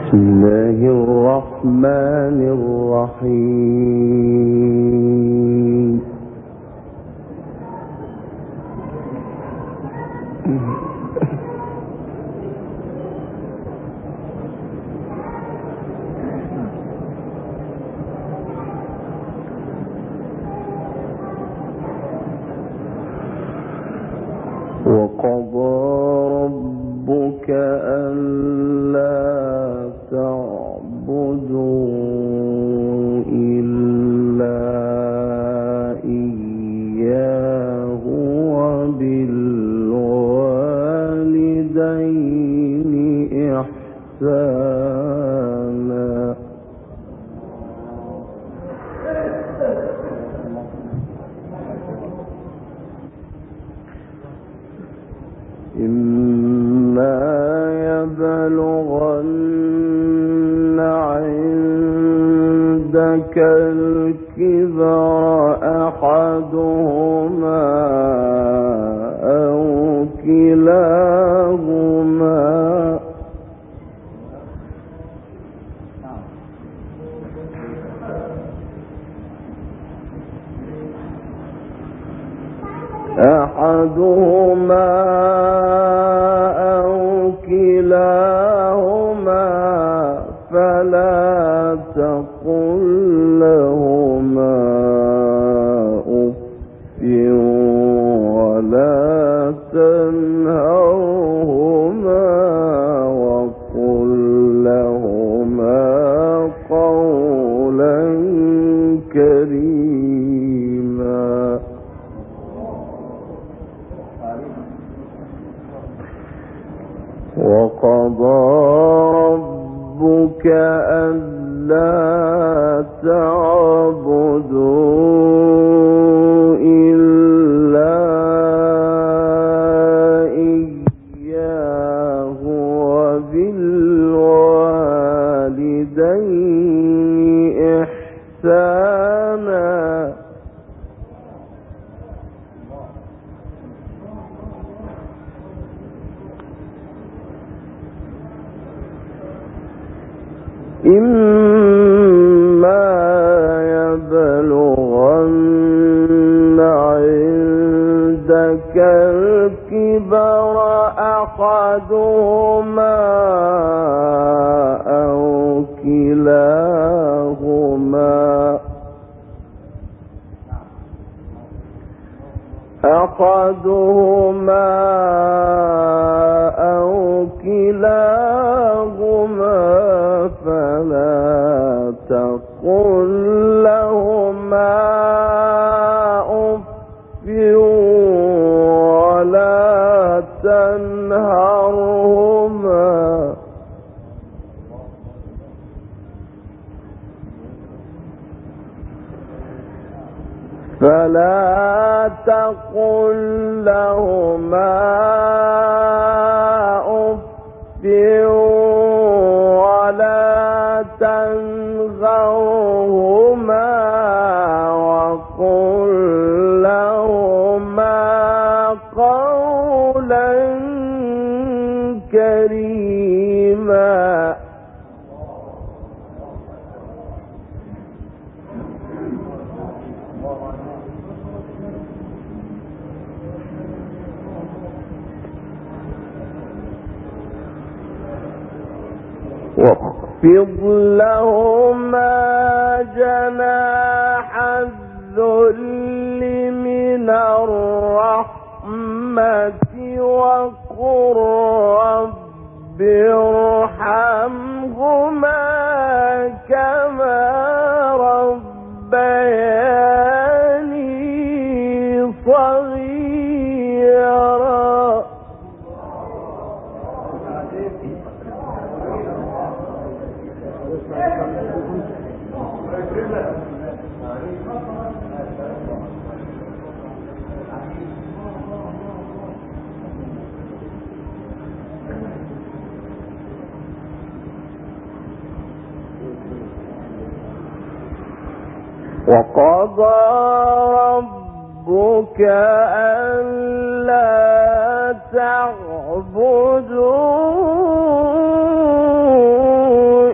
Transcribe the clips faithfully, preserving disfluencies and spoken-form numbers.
بسم الله الرحمن الرحيم. وقضى ربك ألا تعبدوا إلا إياه وبالوالدين إحسانا. إما يبلغن عندك الكبر أحدهما أو كلاهما أحدهما أو كلاهما فلا تقل لهما أف ولا تنهرهما وقل لهما قولا كريما. وقضى ربك ألا تعبدوا إلا إياه وبالوالدين إحسانا. إما يبلغن عندك الكبر أحدهما أو كلاهما أحدهما أو كلاهما فلا تقل لهما أف ولا تنهرهما فلا تقل لهما أف ولا تنهرهما وقل لهما قولا كريما. واخفض لهما جناح الذل من الرحمة وقل رب ارحمهما كما ربياني صغيرا. وقضى ربك ألا تعبدوا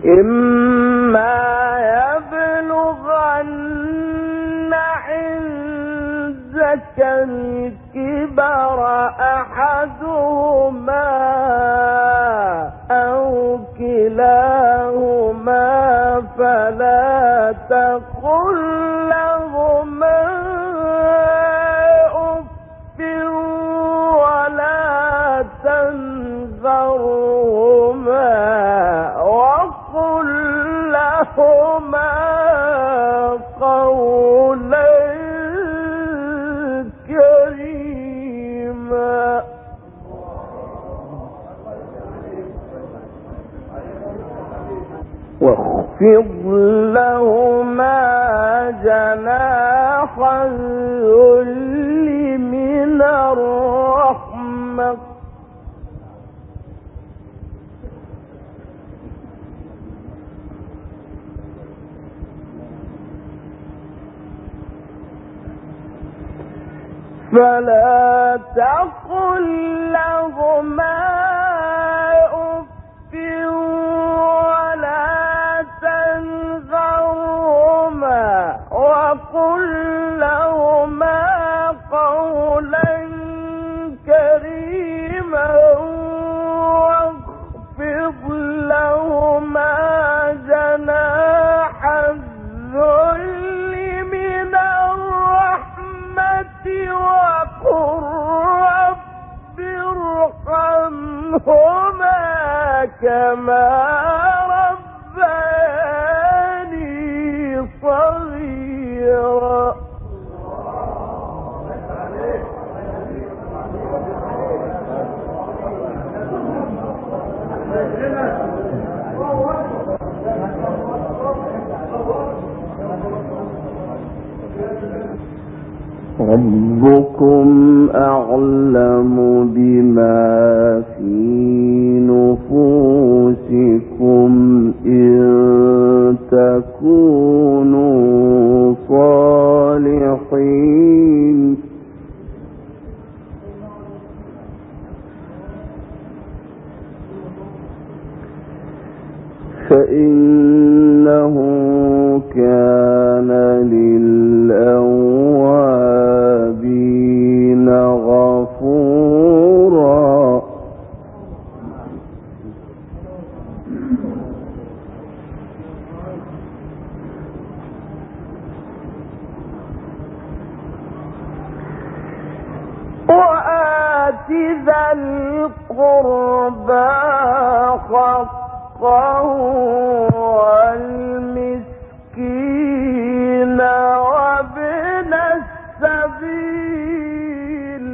إما يبلغن عندك الكبر أحدهما أو كلاهما فلا تقل لهما أف ولا تنهرهما وقل لهما قولا كريما واخفض لهما جناح الذل من الرحمة فلا تقل لهما أف ولا تنهرهما وقل لهما قولا كريما واخفض لهما جناح الذل من الرحمة وقل رب ارحمهما كما ربياني صغيرا ربكم أعلم بما في نفوسكم إن تكونوا صالحين فإنه كان للأوابين غفورا وآت ذا القربى حقه والمسكين وابن السبيل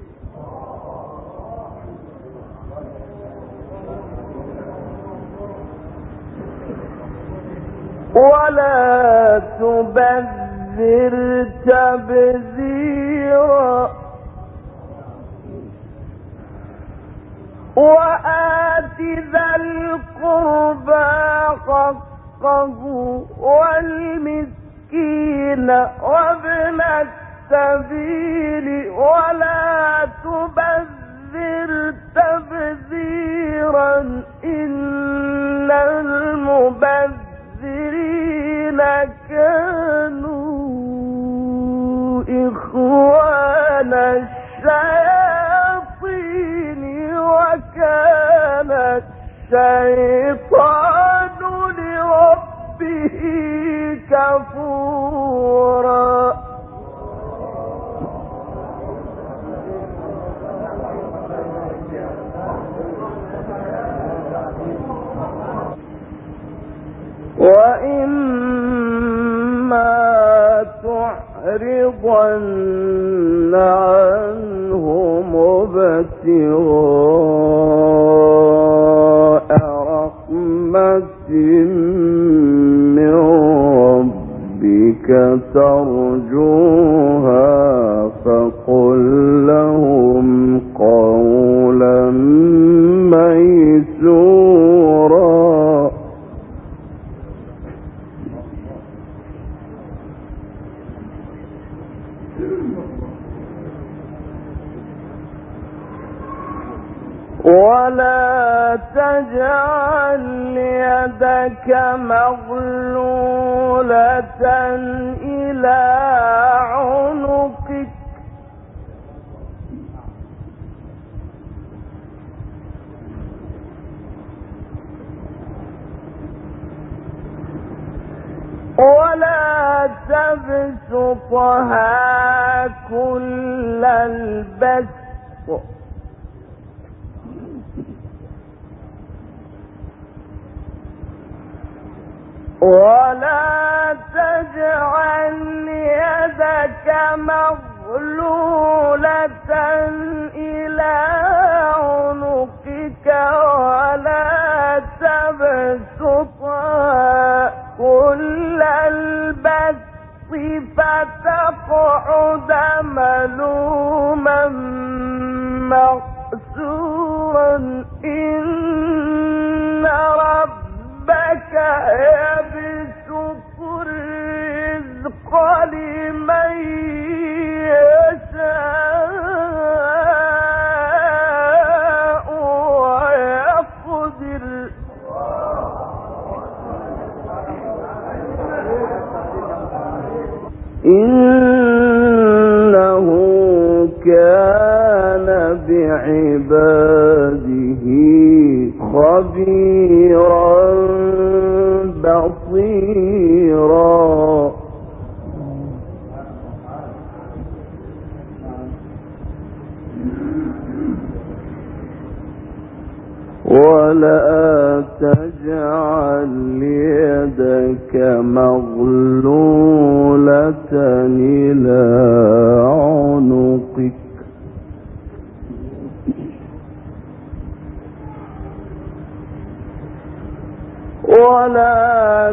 ولا تبذر تبذيرا وآت ذا القربى حقه والمسكين وابن السبيل ولا تبذر تبذيرا إن المبذرين كانوا إخوان الشياطين وكان الشيطان لربه كفورا وإما تعرضن عنهم ابتغاء رحمة من ربك ترجوها فقل لهم قولا ميسورا ولا ولا تجعل يدك مغلولة إلى عنقك ولا تبسطها كل البسط ولا تجعل يدك مغلولة إلى عنقك ولا تبسطها كل البسط فتقعد ملوما مقسورا إن ربك يبسط الرزق لمن يشاء ويقدر إنه كان بعباده خبيرا بصيرا ولا تجعل يدك مغلولة إلى عنقك ولا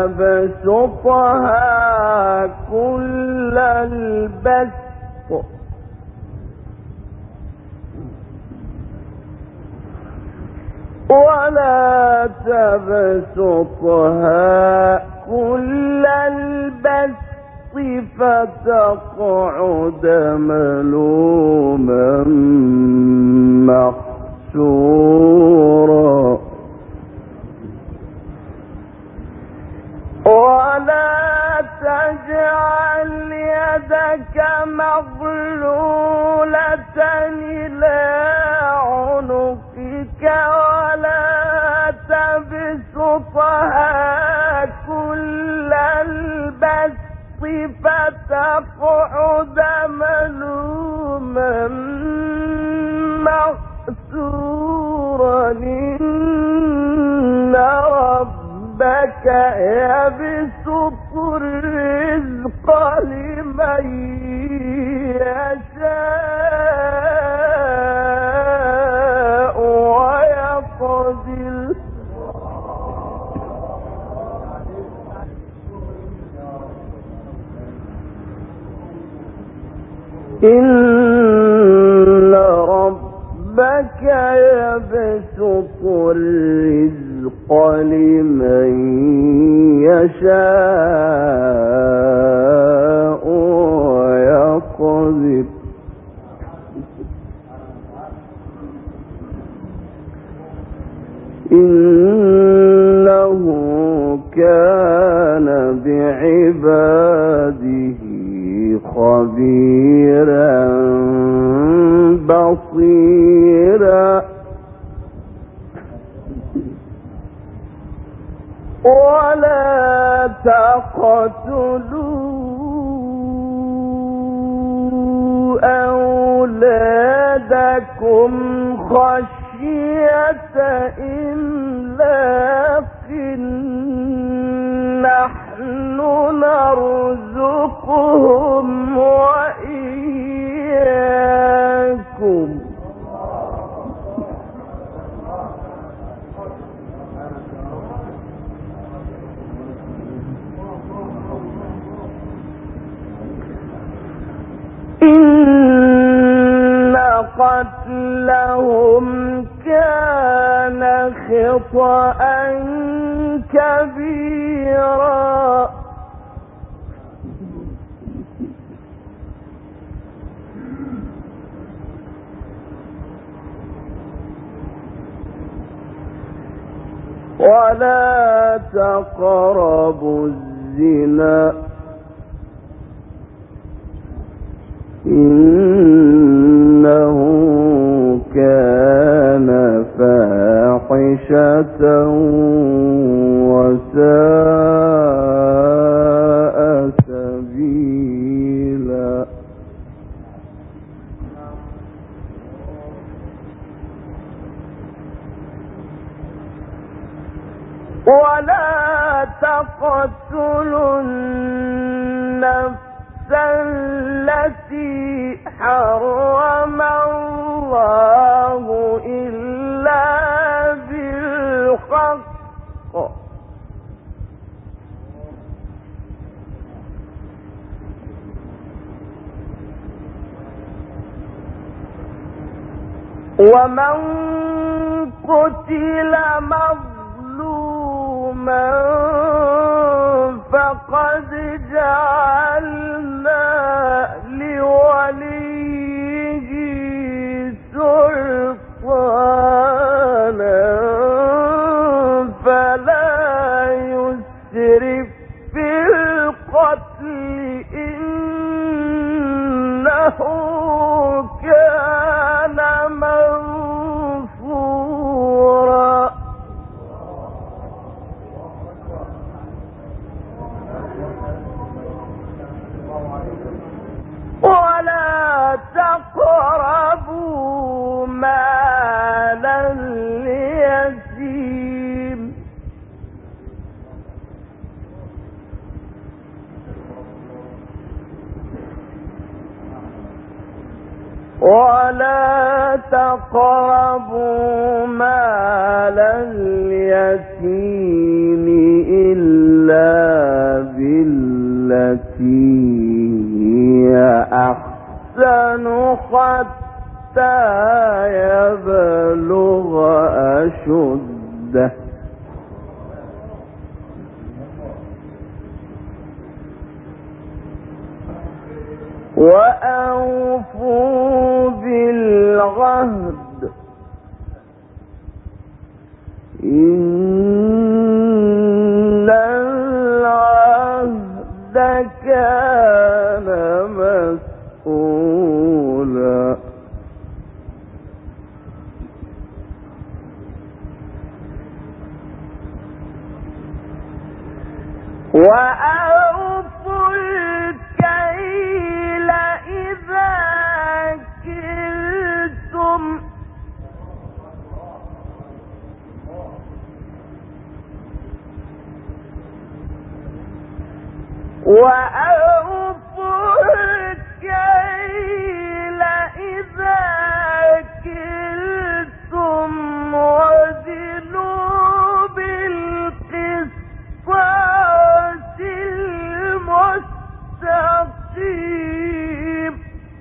تبسطها كل البسط ولا تبسطها كل البسط فتقعد ملوما محسورا ولا تجعل يدك مغلولة إلى عنقك ولا تبسطها كل البسط فتقعد ملوما محسورا إن ربك يبسط الرزق لمن يشاء ويقدر إن ربك يبسط الرزق لمن يشاء ويقدر إنه كان بعباده خبيرا بصيرا ولا تقتلوا أولادكم خشية إملاق نحن نرزقهم وإياكم إن قتلهم كان خطأ كبيرا ولا تقربوا الزنا إنه كان فاحشة وساء سبيلا. ولا تقتلوا النفس التي حرم الله إلا بالحق ومن قتل مظلوما فقد جعلنا لوليه سلطانا فلا يسرف في القتل إنه كان منصورا. ولا تقربوا مال اليتيم ولا تقربوا مال اليتيم إلا بالتي هي أحسن حتى يبلغ أشده وأوفوا بالعهد إن العهد كان مسؤولا. وأوفوا الكيل إذا كلتم وأوفوا الكيل إذا كلتم وزنوا بالقسطاس المستقيم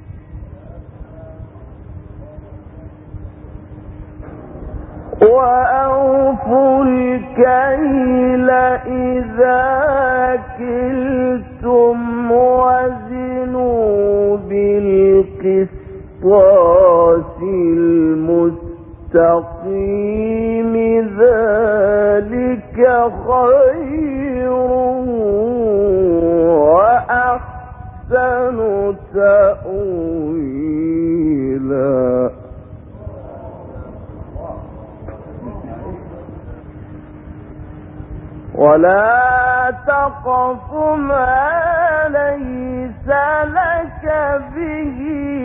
وأوفوا الكيل إذا كلتم وزنوا بالقسطاس المستقيم ذلك خير وأحسن تأويلا. ولا تقف ما ليس لك به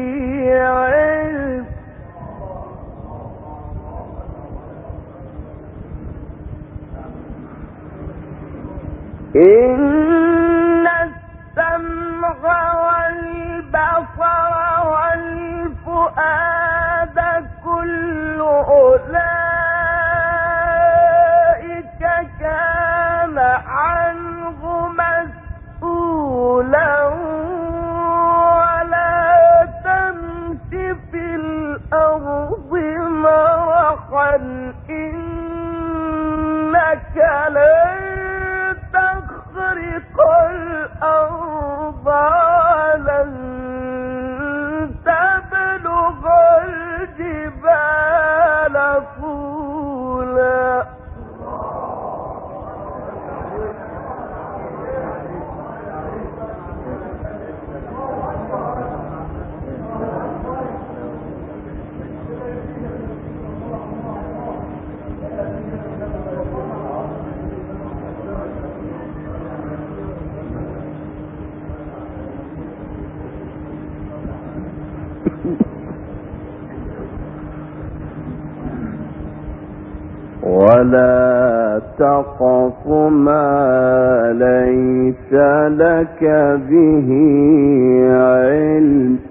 علم إن السمع والبصر والفؤاد كل أولئك كان عنه مسؤولا. ولا تمش في الأرض مرحا إنك لن تخرق الأرض ولن تبلغ الجبال طولا. ولا تقف ما ليس لك به علم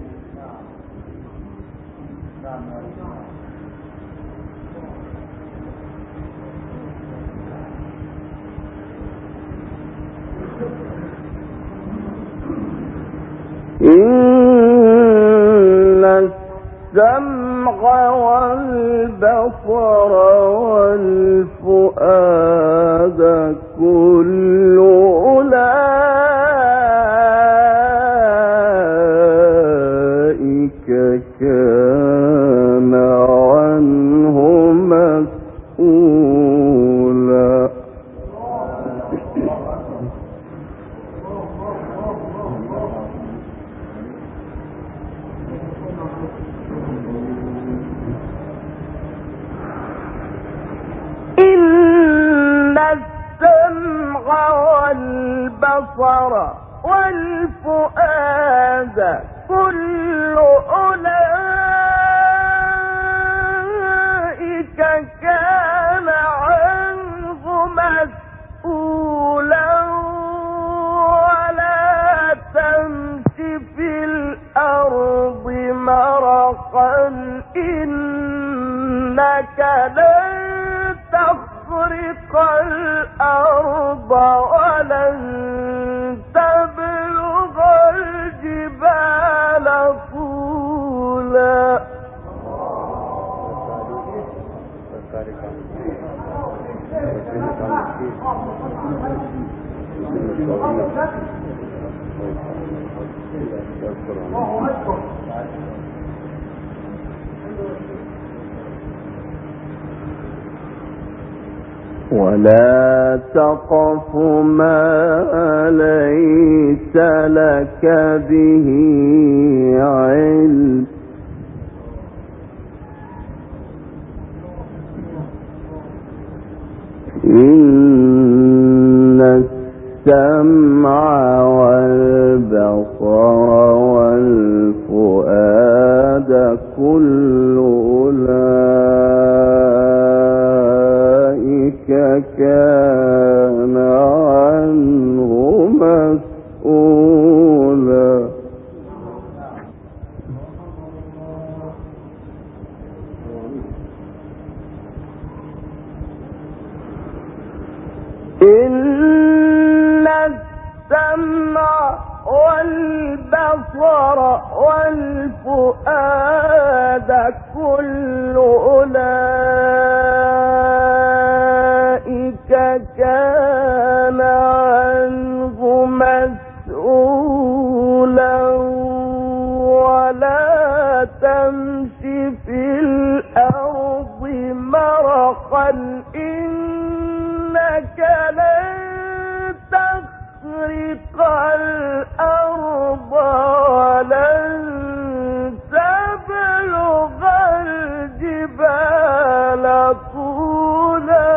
إن السمع والبصر والفؤاد كل أولئك كان عنه مسؤولا. إن السمع والبصر والفؤاد كل أولئك كان عنه مسؤولا. ولا تمش في الأرض مرحا إنك لن تخرق الأرض ولن تبلغ الجبال طولا. ولا تقف ما ليس لك به علم إن السمع والبصر والفؤاد كل أولئك كان عنه مسؤولا. إن السمع والبصر والفؤاد كل أولئك كان عنه مسؤولا. ولا تمش في الأرض مرحا إنك لن تخرق الأرض ولن تبلغ الجبال طولا.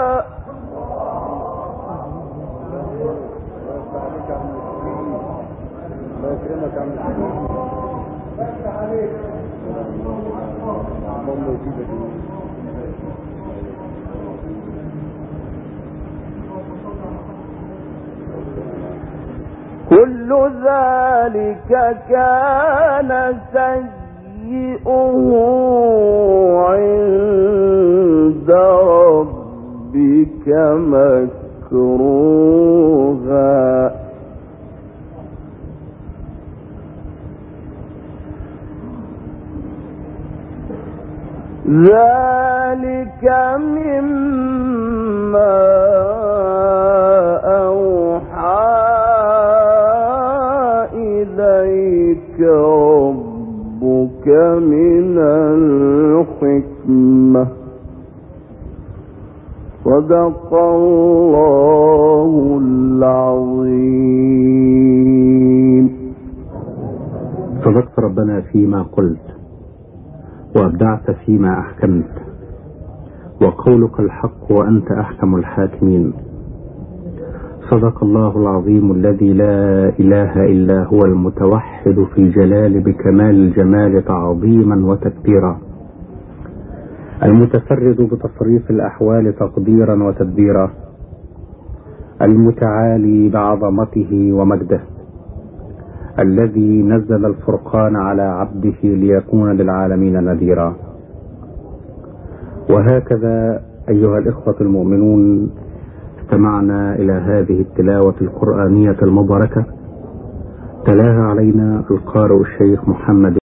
كل ذلك كان سيئه عند ربك مكروها. ذلك مما أوحى إليك ربك من الحكمة. صدق الله العظيم. صدقت ربنا فيما قلت وأبدعت فيما أحكمت، وقولك الحق وأنت أحكم الحاكمين. صدق الله العظيم الذي لا إله إلا هو المتوحد في الجلال بكمال الجمال تعظيما وتكبيرا. المتفرد بتصريف الأحوال تقديرا وتدبيرا، المتعالي بعظمته ومجده، الذي نزل الفرقان على عبده ليكون للعالمين نذيرا. وهكذا أيها الإخوة المؤمنون، استمعنا إلى هذه التلاوة القرآنية المباركة، تلاها علينا القارئ الشيخ محمد